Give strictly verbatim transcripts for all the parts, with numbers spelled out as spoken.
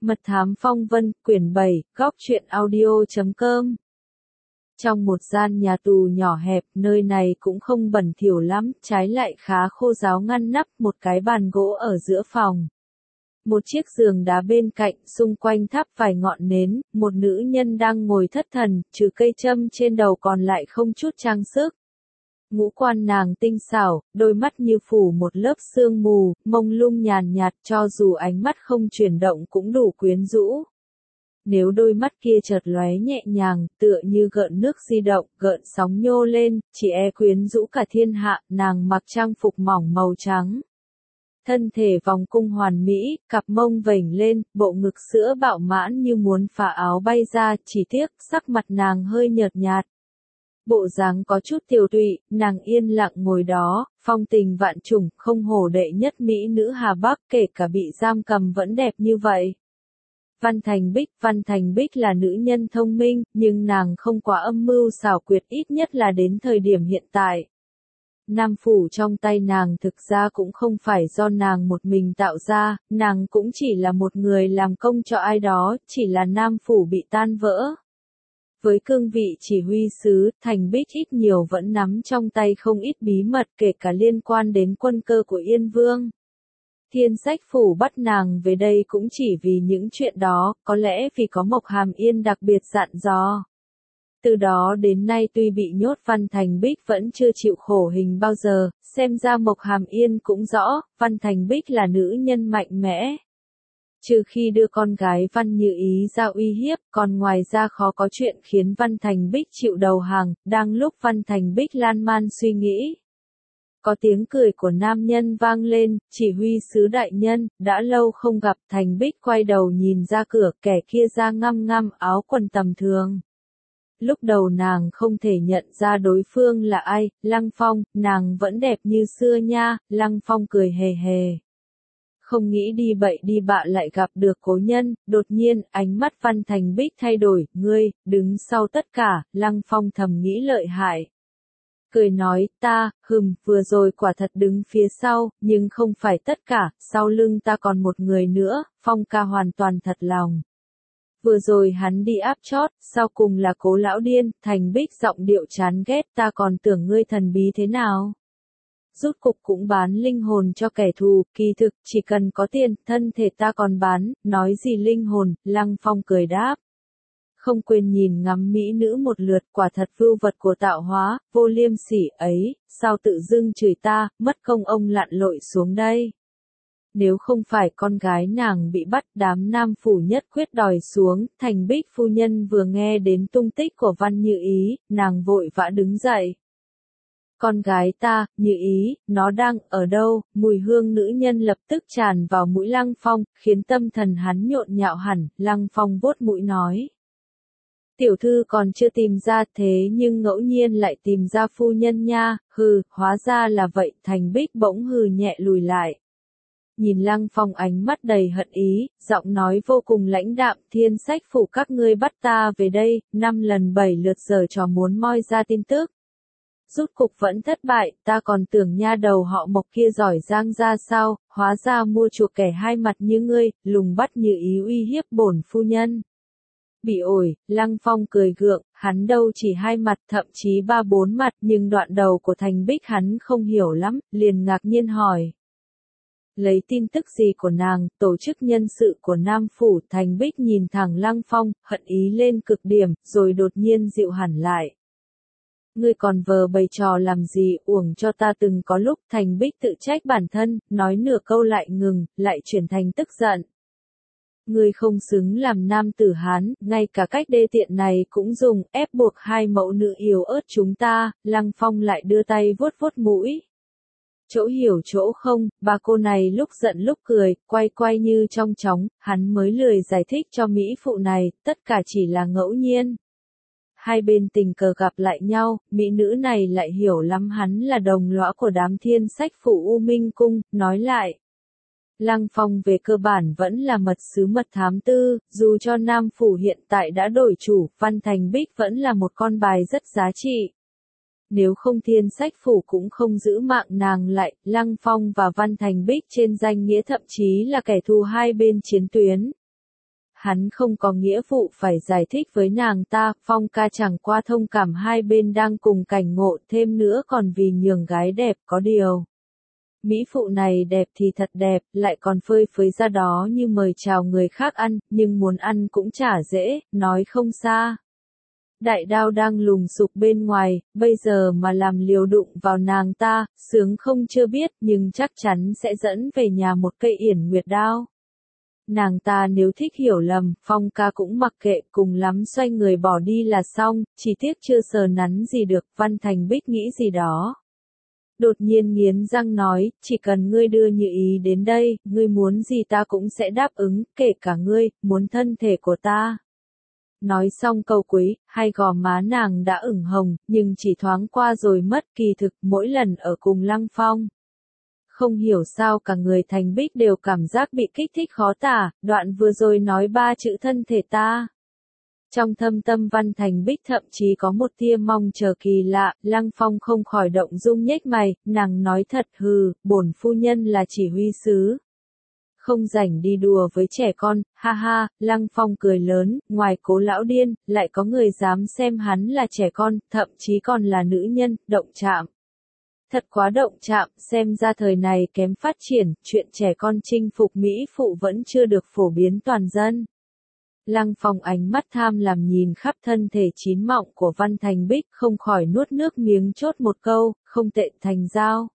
Mật thám phong vân, quyển bảy, góc truyện audio chấm com. Trong một gian nhà tù nhỏ hẹp, nơi này cũng không bẩn thỉu lắm, trái lại khá khô ráo ngăn nắp, một cái bàn gỗ ở giữa phòng. Một chiếc giường đá bên cạnh, xung quanh thắp vài ngọn nến, một nữ nhân đang ngồi thất thần, trừ cây châm trên đầu còn lại không chút trang sức. Ngũ quan nàng tinh xảo, đôi mắt như phủ một lớp sương mù, mông lung nhàn nhạt, cho dù ánh mắt không chuyển động cũng đủ quyến rũ. Nếu đôi mắt kia chợt lóe nhẹ nhàng, tựa như gợn nước di động, gợn sóng nhô lên, chỉ e quyến rũ cả thiên hạ. Nàng mặc trang phục mỏng màu trắng. Thân thể vòng cung hoàn mỹ, cặp mông vểnh lên, bộ ngực sữa bạo mãn như muốn phá áo bay ra, chỉ tiếc sắc mặt nàng hơi nhợt nhạt. Bộ dáng có chút tiều tụy, nàng yên lặng ngồi đó, phong tình vạn trùng, không hổ đệ nhất mỹ nữ Hà Bắc, kể cả bị giam cầm vẫn đẹp như vậy. Văn Thành Bích, Văn Thành Bích là nữ nhân thông minh, nhưng nàng không quá âm mưu xảo quyệt, ít nhất là đến thời điểm hiện tại. Nam phủ trong tay nàng thực ra cũng không phải do nàng một mình tạo ra, nàng cũng chỉ là một người làm công cho ai đó, chỉ là Nam phủ bị tan vỡ. Với cương vị chỉ huy sứ, Thành Bích ít nhiều vẫn nắm trong tay không ít bí mật, kể cả liên quan đến quân cơ của Yên Vương. Thiên Sách phủ bắt nàng về đây cũng chỉ vì những chuyện đó, có lẽ vì có Mộc Hàm Yên đặc biệt dặn dò. Từ đó đến nay tuy bị nhốt, Văn Thành Bích vẫn chưa chịu khổ hình bao giờ, xem ra Mộc Hàm Yên cũng rõ, Văn Thành Bích là nữ nhân mạnh mẽ. Trừ khi đưa con gái Văn Như Ý ra uy hiếp, còn ngoài ra khó có chuyện khiến Văn Thành Bích chịu đầu hàng. Đang lúc Văn Thành Bích lan man suy nghĩ, có tiếng cười của nam nhân vang lên, chỉ huy sứ đại nhân, đã lâu không gặp. Thành Bích quay đầu nhìn ra cửa, kẻ kia da ngăm ngăm, áo quần tầm thường. Lúc đầu nàng không thể nhận ra đối phương là ai, Lăng Phong, nàng vẫn đẹp như xưa nha. Lăng Phong cười hề hề. Không nghĩ đi bậy đi bạ lại gặp được cố nhân, đột nhiên, ánh mắt Văn Thành Bích thay đổi, ngươi, đứng sau tất cả. Lăng Phong thầm nghĩ lợi hại. Cười nói, ta, hừm, vừa rồi quả thật đứng phía sau, nhưng không phải tất cả, sau lưng ta còn một người nữa. Phong ca hoàn toàn thật lòng. Vừa rồi hắn đi áp chót, sau cùng là Cố lão điên. Thành Bích giọng điệu chán ghét, ta còn tưởng ngươi thần bí thế nào. Rút cục cũng bán linh hồn cho kẻ thù, kỳ thực, chỉ cần có tiền, thân thể ta còn bán, nói gì linh hồn. Lăng Phong cười đáp. Không quên nhìn ngắm mỹ nữ một lượt, quả thật vưu vật của tạo hóa, vô liêm sỉ ấy, sao tự dưng chửi ta, mất công ông lặn lội xuống đây. Nếu không phải con gái nàng bị bắt, đám nam phủ nhất quyết đòi xuống. Thành Bích phu nhân vừa nghe đến tung tích của Văn Như Ý, nàng vội vã đứng dậy. Con gái ta, Như Ý, nó đang ở đâu? Mùi hương nữ nhân lập tức tràn vào mũi Lăng Phong, khiến tâm thần hắn nhộn nhạo hẳn. Lăng Phong vuốt mũi nói. Tiểu thư còn chưa tìm ra, thế nhưng ngẫu nhiên lại tìm ra phu nhân nha. Hừ, hóa ra là vậy. Thành Bích bỗng hừ nhẹ lùi lại. Nhìn Lăng Phong ánh mắt đầy hận ý, giọng nói vô cùng lãnh đạm. Thiên Sách phủ các ngươi bắt ta về đây, năm lần bảy lượt giờ trò muốn moi ra tin tức. Rút cục vẫn thất bại, ta còn tưởng nha đầu họ Mộc kia giỏi giang ra sao, hóa ra mua chuộc kẻ hai mặt như ngươi, lùng bắt Như Ý uy hiếp bổn phu nhân. Bị ổi, Lăng Phong cười gượng, hắn đâu chỉ hai mặt, thậm chí ba bốn mặt, nhưng đoạn đầu của Thành Bích hắn không hiểu lắm, liền ngạc nhiên hỏi. Lấy tin tức gì của nàng, tổ chức nhân sự của Nam phủ? Thành Bích nhìn thẳng Lăng Phong, hận ý lên cực điểm, rồi đột nhiên dịu hẳn lại. Ngươi còn vờ bày trò làm gì, uổng cho ta từng có lúc. Thành Bích tự trách bản thân, nói nửa câu lại ngừng, lại chuyển thành tức giận. Ngươi không xứng làm nam tử Hán, ngay cả cách đê tiện này cũng dùng, ép buộc hai mẫu nữ yếu ớt chúng ta. Lăng Phong lại đưa tay vuốt vuốt mũi. Chỗ hiểu chỗ không, bà cô này lúc giận lúc cười, quay quay như trong chóng, hắn mới lười giải thích cho mỹ phụ này, tất cả chỉ là ngẫu nhiên. Hai bên tình cờ gặp lại nhau, mỹ nữ này lại hiểu lắm hắn là đồng lõa của đám Thiên Sách phủ U Minh Cung, nói lại. Lăng Phong về cơ bản vẫn là mật sứ mật thám tư, dù cho Nam phủ hiện tại đã đổi chủ, Văn Thành Bích vẫn là một con bài rất giá trị. Nếu không Thiên Sách phủ cũng không giữ mạng nàng lại. Lăng Phong và Văn Thành Bích trên danh nghĩa thậm chí là kẻ thù hai bên chiến tuyến. hắn không có nghĩa vụ phải giải thích với nàng ta, Phong ca chẳng qua thông cảm hai bên đang cùng cảnh ngộ, thêm nữa còn vì nhường gái đẹp. Có điều mỹ phụ này đẹp thì thật đẹp, lại còn phơi phới ra đó như mời chào người khác ăn, nhưng muốn ăn cũng chả dễ, nói không xa. Đại đao đang lùng sục bên ngoài, bây giờ mà làm liều đụng vào nàng ta, sướng không chưa biết, nhưng chắc chắn sẽ dẫn về nhà một cây yển nguyệt đao. Nàng ta nếu thích hiểu lầm, Phong ca cũng mặc kệ, cùng lắm xoay người bỏ đi là xong, chỉ tiếc chưa sờ nắn gì được. Văn Thành Bích nghĩ gì đó. Đột nhiên nghiến răng nói, chỉ cần ngươi đưa Như Ý đến đây, ngươi muốn gì ta cũng sẽ đáp ứng, kể cả ngươi, muốn thân thể của ta. Nói xong câu cuối, hai gò má nàng đã ửng hồng, nhưng chỉ thoáng qua rồi mất, kỳ thực mỗi lần ở cùng Lăng Phong. Không hiểu sao cả người Thành Bích đều cảm giác bị kích thích khó tả, đoạn vừa rồi nói ba chữ thân thể ta. Trong thâm tâm Văn Thành Bích thậm chí có một tia mong chờ kỳ lạ, Lăng Phong không khỏi động dung nhếch mày, nàng nói thật hừ, bổn phu nhân là chỉ huy sứ. Không rảnh đi đùa với trẻ con, ha ha, Lăng Phong cười lớn, ngoài Cố lão điên, lại có người dám xem hắn là trẻ con, thậm chí còn là nữ nhân, động chạm. Thật quá động chạm, xem ra thời này kém phát triển, chuyện trẻ con chinh phục Mỹ phụ vẫn chưa được phổ biến toàn dân. Lăng Phong ánh mắt tham làm nhìn khắp thân thể chín mọng của Văn Thành Bích, không khỏi nuốt nước miếng chốt một câu, không tệ thành giao.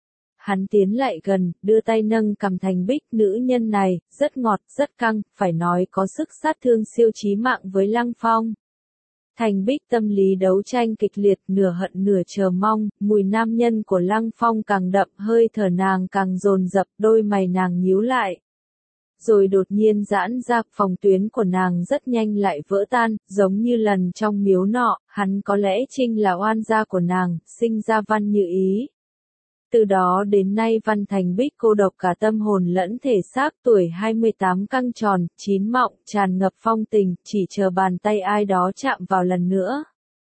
Hắn tiến lại gần, đưa tay nâng cằm Thành Bích, nữ nhân này, rất ngọt, rất căng, phải nói có sức sát thương siêu chí mạng với Lăng Phong. Thành Bích tâm lý đấu tranh kịch liệt, nửa hận nửa chờ mong, mùi nam nhân của Lăng Phong càng đậm, hơi thở nàng càng dồn dập, đôi mày nàng nhíu lại. Rồi đột nhiên giãn ra, phòng tuyến của nàng rất nhanh lại vỡ tan, giống như lần trong miếu nọ, hắn có lẽ Trinh là oan gia của nàng, sinh ra Văn Như Ý. Từ đó đến nay Văn Thành Bích cô độc cả tâm hồn lẫn thể xác, tuổi hai mươi tám căng tròn, chín mọng, tràn ngập phong tình, chỉ chờ bàn tay ai đó chạm vào lần nữa.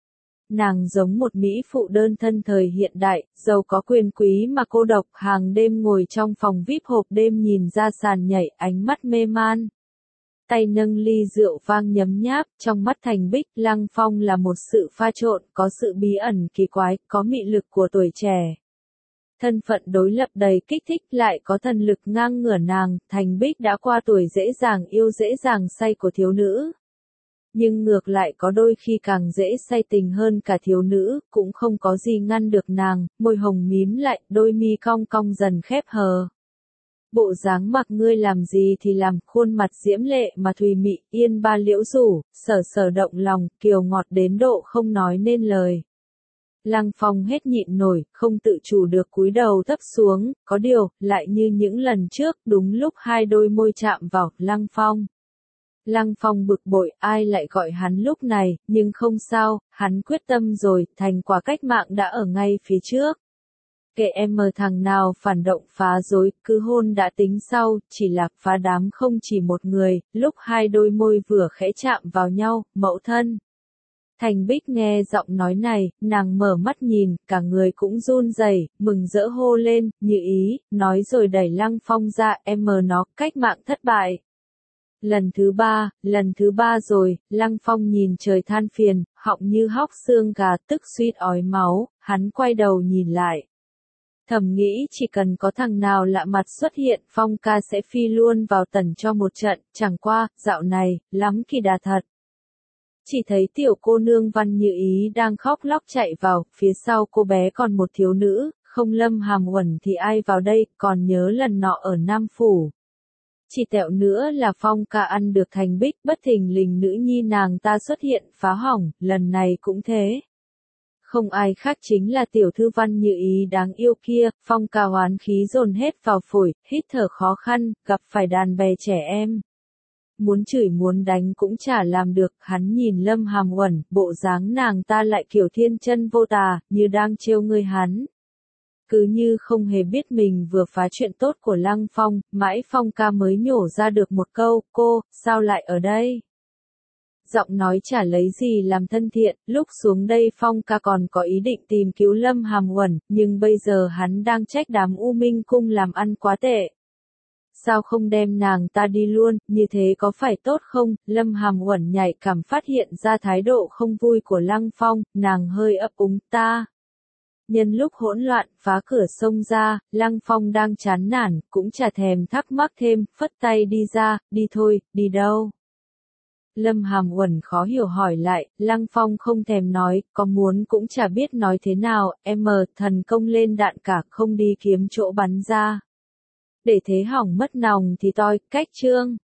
Nàng giống một mỹ phụ đơn thân thời hiện đại, giàu có quyền quý mà cô độc, hàng đêm ngồi trong phòng vi ai pi hộp đêm nhìn ra sàn nhảy, ánh mắt mê man. Tay nâng ly rượu vang nhấm nháp, trong mắt Thành Bích, Lăng Phong là một sự pha trộn, có sự bí ẩn kỳ quái, có mị lực của tuổi trẻ. Thân phận đối lập đầy kích thích, lại có thần lực ngang ngửa nàng, Thành Bích đã qua tuổi dễ dàng yêu dễ dàng say của thiếu nữ. Nhưng ngược lại có đôi khi càng dễ say tình hơn cả thiếu nữ, cũng không có gì ngăn được nàng, môi hồng mím lại, đôi mi cong cong dần khép hờ. Bộ dáng mặc ngươi làm gì thì làm, khuôn mặt diễm lệ mà thùy mị, yên ba liễu rủ, sở sở động lòng, kiều ngọt đến độ không nói nên lời. Lăng Phong hết nhịn nổi, không tự chủ được cúi đầu thấp xuống, có điều, lại như những lần trước, đúng lúc hai đôi môi chạm vào, Lăng Phong. Lăng Phong bực bội, ai lại gọi hắn lúc này, nhưng không sao, hắn quyết tâm rồi, thành quả cách mạng đã ở ngay phía trước. Kệ em mờ thằng nào phản động phá rối, cứ hôn đã tính sau, chỉ là phá đám không chỉ một người, lúc hai đôi môi vừa khẽ chạm vào nhau, mẫu thân. Thành Bích nghe giọng nói này, nàng mở mắt nhìn, cả người cũng run rẩy, mừng rỡ hô lên, Như Ý, nói rồi đẩy Lăng Phong ra, em mờ nó, cách mạng thất bại. Lần thứ ba, lần thứ ba rồi, Lăng Phong nhìn trời than phiền, họng như hóc xương gà, tức suýt ói máu, hắn quay đầu nhìn lại. Thầm nghĩ chỉ cần có thằng nào lạ mặt xuất hiện, Phong ca sẽ phi luôn vào tần cho một trận, chẳng qua, dạo này, lắm kỳ đà thật. Chỉ thấy tiểu cô nương Văn Như Ý đang khóc lóc chạy vào, phía sau cô bé còn một thiếu nữ, không Lâm Hàm Uẩn thì ai vào đây, còn nhớ lần nọ ở Nam Phủ. Chỉ tẹo nữa là Phong ca ăn được Thành Bích, bất thình lình nữ nhi nàng ta xuất hiện, phá hỏng, lần này cũng thế. Không ai khác chính là tiểu thư Văn Như Ý đáng yêu kia, Phong ca hoán khí dồn hết vào phổi, hít thở khó khăn, gặp phải đàn bè trẻ em. Muốn chửi muốn đánh cũng chả làm được, hắn nhìn Lâm Hàm Uẩn, bộ dáng nàng ta lại kiểu thiên chân vô tà, như đang trêu ngươi hắn. Cứ như không hề biết mình vừa phá chuyện tốt của Lăng Phong, mãi Phong ca mới nhổ ra được một câu, cô, sao lại ở đây? Giọng nói chả lấy gì làm thân thiện, lúc xuống đây Phong ca còn có ý định tìm cứu Lâm Hàm Uẩn, nhưng bây giờ hắn đang trách đám U Minh Cung làm ăn quá tệ. Sao không đem nàng ta đi luôn, như thế có phải tốt không? Lâm Hàm Uẩn nhạy cảm phát hiện ra thái độ không vui của Lăng Phong, nàng hơi ấp úng ta. Nhân lúc hỗn loạn, phá cửa xông ra, Lăng Phong đang chán nản, cũng chả thèm thắc mắc thêm, phất tay đi ra, đi thôi, đi đâu? Lâm Hàm Uẩn khó hiểu hỏi lại, Lăng Phong không thèm nói, có muốn cũng chả biết nói thế nào, em thần công lên đạn cả không đi kiếm chỗ bắn ra. Để thế hỏng mất nòng thì toi, cách chương.